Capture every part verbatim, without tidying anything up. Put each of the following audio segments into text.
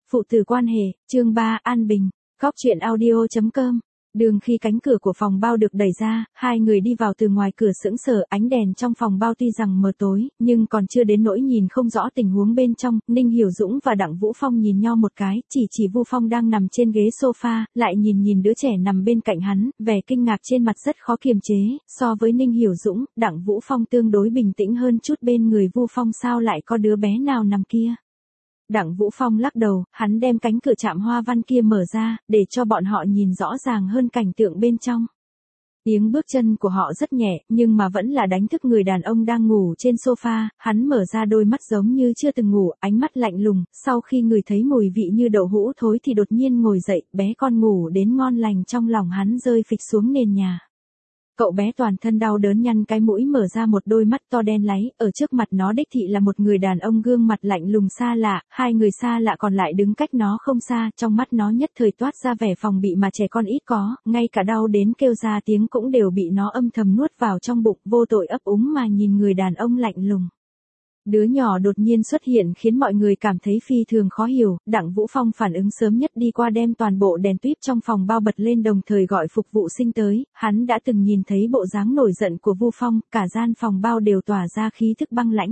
Phụ tử quan hệ, chương ba, An Bình, Góc truyện audio chấm com. Đường khi cánh cửa của phòng bao được đẩy ra, hai người đi vào từ ngoài cửa sững sờ, ánh đèn trong phòng bao tuy rằng mờ tối, nhưng còn chưa đến nỗi nhìn không rõ tình huống bên trong. Ninh Hiểu Dũng và Đặng Vũ Phong nhìn nhau một cái, chỉ chỉ Vu Phong đang nằm trên ghế sofa, lại nhìn nhìn đứa trẻ nằm bên cạnh hắn, vẻ kinh ngạc trên mặt rất khó kiềm chế. So với Ninh Hiểu Dũng, Đặng Vũ Phong tương đối bình tĩnh hơn chút, bên người Vu Phong sao lại có đứa bé nào nằm kia. Đặng Vũ Phong lắc đầu, hắn đem cánh cửa chạm hoa văn kia mở ra, để cho bọn họ nhìn rõ ràng hơn cảnh tượng bên trong. Tiếng bước chân của họ rất nhẹ, nhưng mà vẫn là đánh thức người đàn ông đang ngủ trên sofa. Hắn mở ra đôi mắt giống như chưa từng ngủ, ánh mắt lạnh lùng, sau khi ngửi thấy mùi vị như đậu hũ thối thì đột nhiên ngồi dậy, bé con ngủ đến ngon lành trong lòng hắn rơi phịch xuống nền nhà. Cậu bé toàn thân đau đớn nhăn cái mũi, mở ra một đôi mắt to đen láy, ở trước mặt nó đích thị là một người đàn ông gương mặt lạnh lùng xa lạ, hai người xa lạ còn lại đứng cách nó không xa, trong mắt nó nhất thời toát ra vẻ phòng bị mà trẻ con ít có, ngay cả đau đến kêu ra tiếng cũng đều bị nó âm thầm nuốt vào trong bụng, vô tội ấp úng mà nhìn người đàn ông lạnh lùng. Đứa nhỏ đột nhiên xuất hiện khiến mọi người cảm thấy phi thường khó hiểu. Đặng Vũ Phong phản ứng sớm nhất đi qua đem toàn bộ đèn tuýp trong phòng bao bật lên, đồng thời gọi phục vụ sinh tới. Hắn đã từng nhìn thấy bộ dáng nổi giận của Vu Phong, cả gian phòng bao đều tỏa ra khí thức băng lãnh.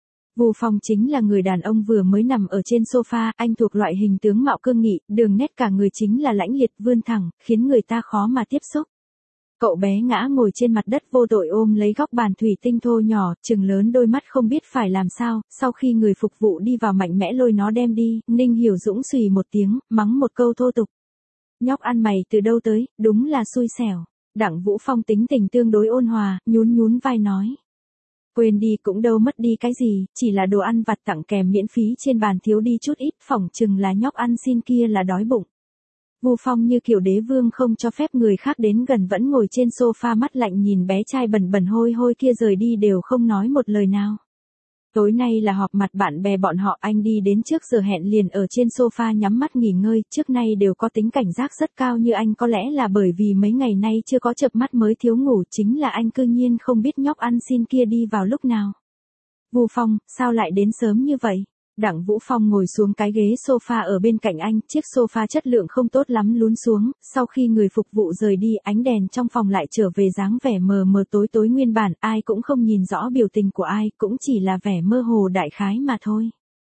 Vu Phong chính là người đàn ông vừa mới nằm ở trên sofa, anh thuộc loại hình tướng mạo cương nghị, đường nét cả người chính là lãnh liệt vươn thẳng, khiến người ta khó mà tiếp xúc. Cậu bé ngã ngồi trên mặt đất vô tội ôm lấy góc bàn thủy tinh thô nhỏ, trừng lớn đôi mắt không biết phải làm sao. Sau khi người phục vụ đi vào mạnh mẽ lôi nó đem đi, Ninh Hiểu Dũng xùy một tiếng, mắng một câu thô tục. Nhóc ăn mày từ đâu tới, đúng là xui xẻo. Đặng Vũ Phong tính tình tương đối ôn hòa, nhún nhún vai nói. Quên đi, cũng đâu mất đi cái gì, chỉ là đồ ăn vặt tặng kèm miễn phí trên bàn thiếu đi chút ít, phỏng chừng là nhóc ăn xin kia là đói bụng. Vu Phong như kiểu đế vương không cho phép người khác đến gần, vẫn ngồi trên sofa mắt lạnh nhìn bé trai bẩn bẩn hôi hôi kia rời đi đều không nói một lời nào. Tối nay là họp mặt bạn bè bọn họ, anh đi đến trước giờ hẹn liền ở trên sofa nhắm mắt nghỉ ngơi, trước nay đều có tính cảnh giác rất cao như anh, có lẽ là bởi vì mấy ngày nay chưa có chợp mắt mới thiếu ngủ, chính là anh cư nhiên không biết nhóc ăn xin kia đi vào lúc nào. Vu Phong, sao lại đến sớm như vậy? Đặng Vũ Phong ngồi xuống cái ghế sofa ở bên cạnh anh, chiếc sofa chất lượng không tốt lắm lún xuống, sau khi người phục vụ rời đi, ánh đèn trong phòng lại trở về dáng vẻ mờ mờ tối tối nguyên bản, ai cũng không nhìn rõ biểu tình của ai, cũng chỉ là vẻ mơ hồ đại khái mà thôi.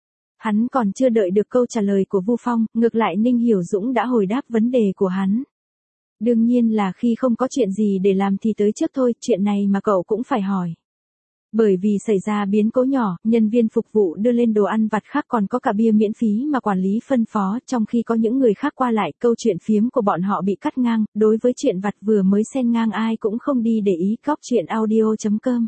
Hắn còn chưa đợi được câu trả lời của Vu Phong, ngược lại Ninh Hiểu Dũng đã hồi đáp vấn đề của hắn. Đương nhiên là khi không có chuyện gì để làm thì tới trước thôi, chuyện này mà cậu cũng phải hỏi. Bởi vì xảy ra biến cố nhỏ, nhân viên phục vụ đưa lên đồ ăn vặt khác, còn có cả bia miễn phí mà quản lý phân phó, trong khi có những người khác qua lại, câu chuyện phiếm của bọn họ bị cắt ngang, đối với chuyện vặt vừa mới xen ngang ai cũng không đi để ý. Góc truyện audio chấm com.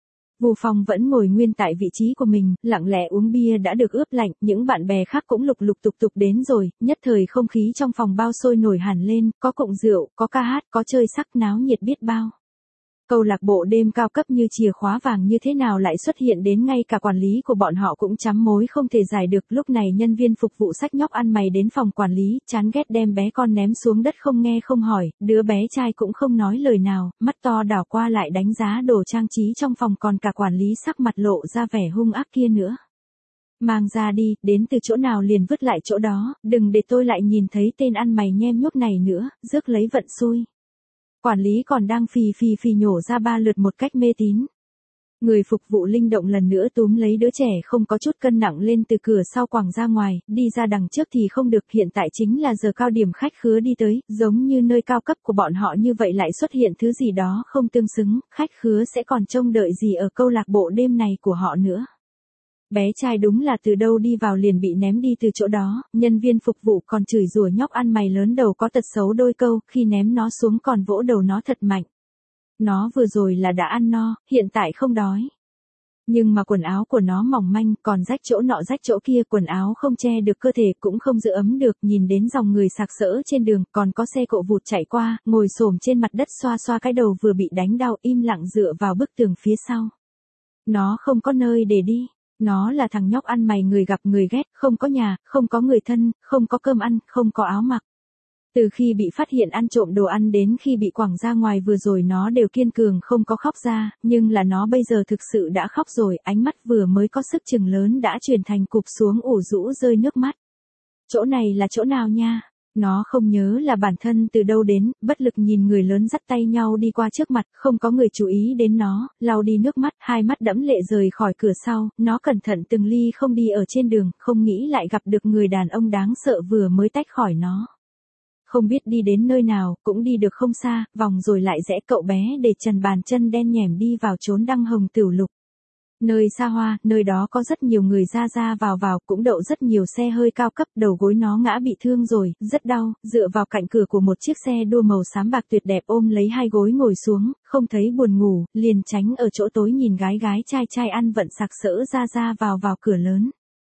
Vu Phong vẫn ngồi nguyên tại vị trí của mình, lặng lẽ uống bia đã được ướp lạnh, những bạn bè khác cũng lục lục tục tục đến rồi, nhất thời không khí trong phòng bao sôi nổi hẳn lên, có cụng rượu, có ca hát, có chơi sắc, náo nhiệt biết bao. Câu lạc bộ đêm cao cấp như chìa khóa vàng như thế nào lại xuất hiện đến ngay cả quản lý của bọn họ cũng chắm mối không thể giải được. Lúc này nhân viên phục vụ xách nhóc ăn mày đến phòng quản lý, chán ghét đem bé con ném xuống đất không nghe không hỏi, đứa bé trai cũng không nói lời nào, mắt to đảo qua lại đánh giá đồ trang trí trong phòng, còn cả quản lý sắc mặt lộ ra vẻ hung ác kia nữa. Mang ra đi, đến từ chỗ nào liền vứt lại chỗ đó, đừng để tôi lại nhìn thấy tên ăn mày nhem nhuốc này nữa, rước lấy vận xui. Quản lý còn đang phì phì phì nhổ ra ba lượt một cách mê tín. Người phục vụ linh động lần nữa túm lấy đứa trẻ không có chút cân nặng lên từ cửa sau quẳng ra ngoài, đi ra đằng trước thì không được, hiện tại chính là giờ cao điểm khách khứa đi tới, giống như nơi cao cấp của bọn họ như vậy lại xuất hiện thứ gì đó không tương xứng, khách khứa sẽ còn trông đợi gì ở câu lạc bộ đêm này của họ nữa. Bé trai đúng là từ đâu đi vào liền bị ném đi từ chỗ đó, nhân viên phục vụ còn chửi rủa nhóc ăn mày lớn đầu có tật xấu đôi câu, khi ném nó xuống còn vỗ đầu nó thật mạnh. Nó vừa rồi là đã ăn no, hiện tại không đói. Nhưng mà quần áo của nó mỏng manh, còn rách chỗ nọ rách chỗ kia, quần áo không che được cơ thể cũng không giữ ấm được, nhìn đến dòng người sặc sỡ trên đường, còn có xe cộ vụt chạy qua, ngồi xổm trên mặt đất xoa xoa cái đầu vừa bị đánh đau, im lặng dựa vào bức tường phía sau. Nó không có nơi để đi. Nó là thằng nhóc ăn mày người gặp người ghét, không có nhà, không có người thân, không có cơm ăn, không có áo mặc. Từ khi bị phát hiện ăn trộm đồ ăn đến khi bị quẳng ra ngoài vừa rồi nó đều kiên cường không có khóc ra, nhưng là nó bây giờ thực sự đã khóc rồi, ánh mắt vừa mới có sức chừng lớn đã chuyển thành cụp xuống ủ rũ rơi nước mắt. Chỗ này là chỗ nào nha? Nó không nhớ là bản thân từ đâu đến, bất lực nhìn người lớn dắt tay nhau đi qua trước mặt, không có người chú ý đến nó, lau đi nước mắt, hai mắt đẫm lệ rời khỏi cửa sau, nó cẩn thận từng ly không đi ở trên đường, không nghĩ lại gặp được người đàn ông đáng sợ vừa mới tách khỏi nó. Không biết đi đến nơi nào, cũng đi được không xa, vòng rồi lại rẽ cậu bé để trần bàn chân đen nhẻm đi vào chốn đăng hồng tửu lục. Nơi xa hoa, nơi đó có rất nhiều người ra ra vào vào, cũng đậu rất nhiều xe hơi cao cấp, đầu gối nó ngã bị thương rồi, rất đau, dựa vào cạnh cửa của một chiếc xe đua màu xám bạc tuyệt đẹp ôm lấy hai gối ngồi xuống, không thấy buồn ngủ, liền tránh ở chỗ tối nhìn gái gái trai trai ăn vận sặc sỡ ra ra vào vào cửa lớn.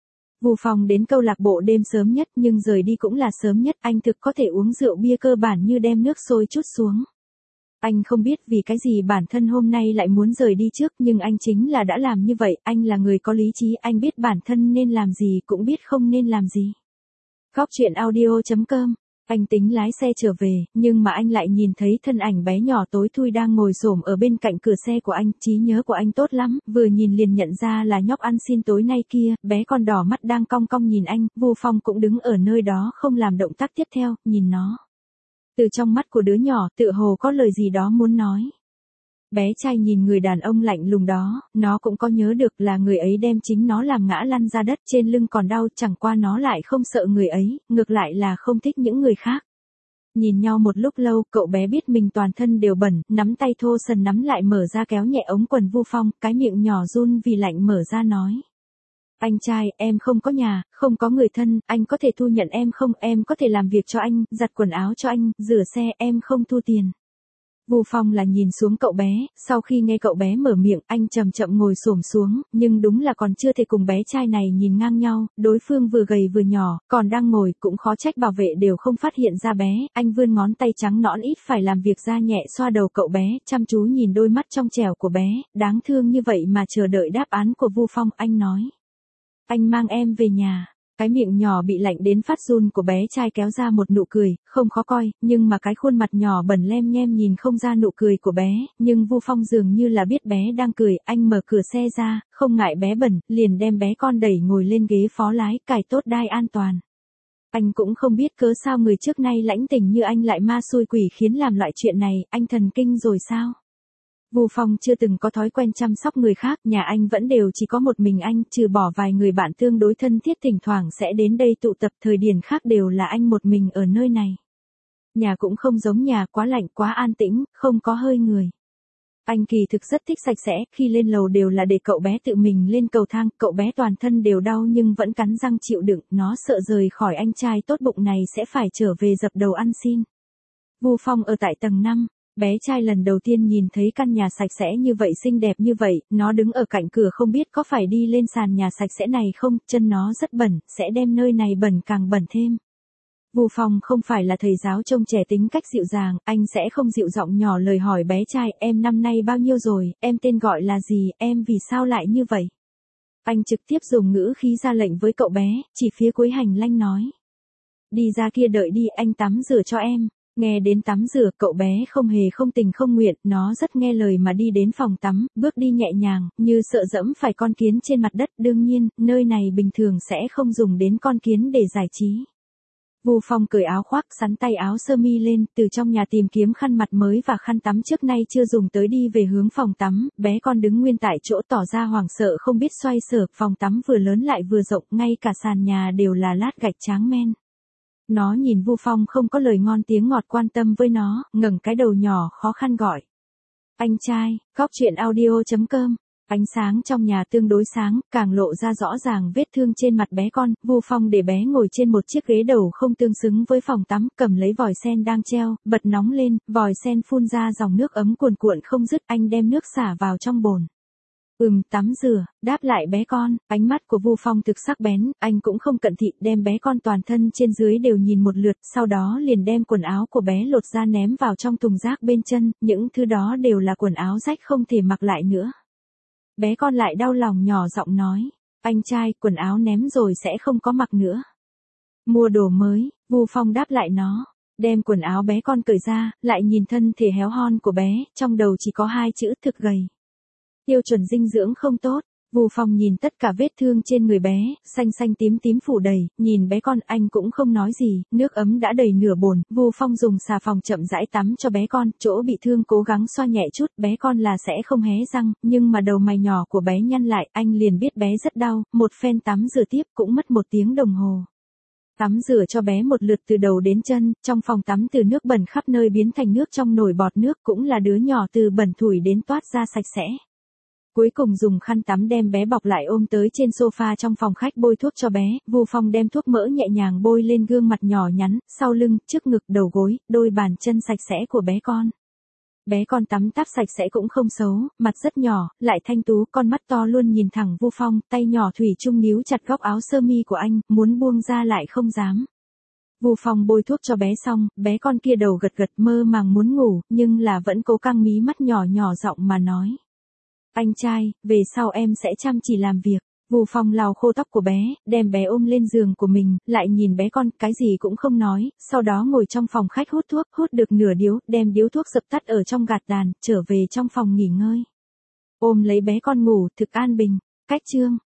Vu Phong đến câu lạc bộ đêm sớm nhất nhưng rời đi cũng là sớm nhất, anh thực có thể uống rượu bia cơ bản như đem nước sôi chút xuống. Anh không biết vì cái gì bản thân hôm nay lại muốn rời đi trước nhưng anh chính là đã làm như vậy, anh là người có lý trí, anh biết bản thân nên làm gì cũng biết không nên làm gì. Góc chuyện audio chấm com. Anh tính lái xe trở về, nhưng mà anh lại nhìn thấy thân ảnh bé nhỏ tối thui đang ngồi xổm ở bên cạnh cửa xe của anh, trí nhớ của anh tốt lắm, vừa nhìn liền nhận ra là nhóc ăn xin tối nay kia, bé con đỏ mắt đang cong cong nhìn anh, Vu Phong cũng đứng ở nơi đó không làm động tác tiếp theo, nhìn nó. Từ trong mắt của đứa nhỏ, tựa hồ có lời gì đó muốn nói. Bé trai nhìn người đàn ông lạnh lùng đó, nó cũng có nhớ được là người ấy đem chính nó làm ngã lăn ra đất, trên lưng còn đau, chẳng qua nó lại không sợ người ấy, ngược lại là không thích những người khác. Nhìn nhau một lúc lâu, cậu bé biết mình toàn thân đều bẩn, nắm tay thô sần nắm lại mở ra kéo nhẹ ống quần Vu Phong, cái miệng nhỏ run vì lạnh mở ra nói. Anh trai, em không có nhà, không có người thân, anh có thể thu nhận em không, em có thể làm việc cho anh, giặt quần áo cho anh, rửa xe, em không thu tiền. Vu Phong là nhìn xuống cậu bé, sau khi nghe cậu bé mở miệng, anh chậm chậm ngồi xổm xuống, nhưng đúng là còn chưa thể cùng bé trai này nhìn ngang nhau, đối phương vừa gầy vừa nhỏ, còn đang ngồi, cũng khó trách bảo vệ đều không phát hiện ra bé, anh vươn ngón tay trắng nõn ít phải làm việc ra nhẹ xoa đầu cậu bé, chăm chú nhìn đôi mắt trong trẻo của bé, đáng thương như vậy mà chờ đợi đáp án của Vu Phong, anh nói. Anh mang em về nhà. Cái miệng nhỏ bị lạnh đến phát run của bé trai kéo ra một nụ cười, không khó coi, nhưng mà cái khuôn mặt nhỏ bẩn lem nhem nhìn không ra nụ cười của bé, nhưng Vu Phong dường như là biết bé đang cười, anh mở cửa xe ra, không ngại bé bẩn, liền đem bé con đẩy ngồi lên ghế phó lái, cài tốt đai an toàn. Anh cũng không biết cớ sao người trước nay lãnh tình như anh lại ma xui quỷ khiến làm loại chuyện này, anh thần kinh rồi sao? Vu Phong chưa từng có thói quen chăm sóc người khác, nhà anh vẫn đều chỉ có một mình anh, trừ bỏ vài người bạn tương đối thân thiết thỉnh thoảng sẽ đến đây tụ tập, thời điểm khác đều là anh một mình ở nơi này. Nhà cũng không giống nhà, quá lạnh, quá an tĩnh, không có hơi người. Anh kỳ thực rất thích sạch sẽ, khi lên lầu đều là để cậu bé tự mình lên cầu thang, cậu bé toàn thân đều đau nhưng vẫn cắn răng chịu đựng, nó sợ rời khỏi anh trai tốt bụng này sẽ phải trở về dập đầu ăn xin. Vu Phong ở tại tầng năm. Bé trai lần đầu tiên nhìn thấy căn nhà sạch sẽ như vậy xinh đẹp như vậy, nó đứng ở cạnh cửa không biết có phải đi lên sàn nhà sạch sẽ này không, chân nó rất bẩn, sẽ đem nơi này bẩn càng bẩn thêm. Vu Phong không phải là thầy giáo trông trẻ tính cách dịu dàng, anh sẽ không dịu giọng nhỏ lời hỏi bé trai, em năm nay bao nhiêu rồi, em tên gọi là gì, em vì sao lại như vậy. Anh trực tiếp dùng ngữ khí ra lệnh với cậu bé, chỉ phía cuối hành lang nói. Đi ra kia đợi đi, anh tắm rửa cho em. Nghe đến tắm rửa, cậu bé không hề không tình không nguyện, nó rất nghe lời mà đi đến phòng tắm, bước đi nhẹ nhàng, như sợ dẫm phải con kiến trên mặt đất, đương nhiên, nơi này bình thường sẽ không dùng đến con kiến để giải trí. Vu Phong cởi áo khoác, sắn tay áo sơ mi lên, từ trong nhà tìm kiếm khăn mặt mới và khăn tắm trước nay chưa dùng tới đi về hướng phòng tắm, bé con đứng nguyên tại chỗ tỏ ra hoảng sợ không biết xoay sở, phòng tắm vừa lớn lại vừa rộng, ngay cả sàn nhà đều là lát gạch tráng men. Nó nhìn Vu Phong không có lời ngon tiếng ngọt quan tâm với nó, ngẩng cái đầu nhỏ khó khăn gọi. Anh trai, góc chuyện audio chấm com. Ánh sáng trong nhà tương đối sáng, càng lộ ra rõ ràng vết thương trên mặt bé con, Vu Phong để bé ngồi trên một chiếc ghế đầu không tương xứng với phòng tắm, cầm lấy vòi sen đang treo, bật nóng lên, vòi sen phun ra dòng nước ấm cuồn cuộn không dứt, anh đem nước xả vào trong bồn. Ừm, tắm rửa, đáp lại bé con, ánh mắt của Vu Phong thực sắc bén, anh cũng không cận thị, đem bé con toàn thân trên dưới đều nhìn một lượt, sau đó liền đem quần áo của bé lột ra ném vào trong thùng rác bên chân, những thứ đó đều là quần áo rách không thể mặc lại nữa. Bé con lại đau lòng nhỏ giọng nói, anh trai, quần áo ném rồi sẽ không có mặc nữa. Mua đồ mới, Vu Phong đáp lại nó. Đem quần áo bé con cởi ra, lại nhìn thân thể héo hon của bé, trong đầu chỉ có hai chữ thực gầy. Tiêu chuẩn dinh dưỡng không tốt, Vu Phong nhìn tất cả vết thương trên người bé, xanh xanh tím tím phủ đầy, nhìn bé con anh cũng không nói gì, nước ấm đã đầy nửa bồn, Vu Phong dùng xà phòng chậm rãi tắm cho bé con, chỗ bị thương cố gắng xoa nhẹ chút, bé con là sẽ không hé răng, nhưng mà đầu mày nhỏ của bé nhăn lại, anh liền biết bé rất đau, một phen tắm rửa tiếp cũng mất một tiếng đồng hồ. Tắm rửa cho bé một lượt từ đầu đến chân, trong phòng tắm từ nước bẩn khắp nơi biến thành nước trong nồi bọt nước, cũng là đứa nhỏ từ bẩn thủi đến toát ra sạch sẽ. Cuối cùng dùng khăn tắm đem bé bọc lại ôm tới trên sofa trong phòng khách bôi thuốc cho bé, Vu Phong đem thuốc mỡ nhẹ nhàng bôi lên gương mặt nhỏ nhắn, sau lưng, trước ngực, đầu gối, đôi bàn chân sạch sẽ của bé con. Bé con tắm táp sạch sẽ cũng không xấu, mặt rất nhỏ, lại thanh tú, con mắt to luôn nhìn thẳng Vu Phong, tay nhỏ thủy chung níu chặt góc áo sơ mi của anh, muốn buông ra lại không dám. Vu Phong bôi thuốc cho bé xong, bé con kia đầu gật gật mơ màng muốn ngủ, nhưng là vẫn cố căng mí mắt nhỏ nhỏ giọng mà nói. Anh trai, về sau em sẽ chăm chỉ làm việc. Vu Phong lau khô tóc của bé, đem bé ôm lên giường của mình, lại nhìn bé con, cái gì cũng không nói, sau đó ngồi trong phòng khách hút thuốc, hút được nửa điếu, đem điếu thuốc dập tắt ở trong gạt tàn, trở về trong phòng nghỉ ngơi. Ôm lấy bé con ngủ, thực an bình. Cách chương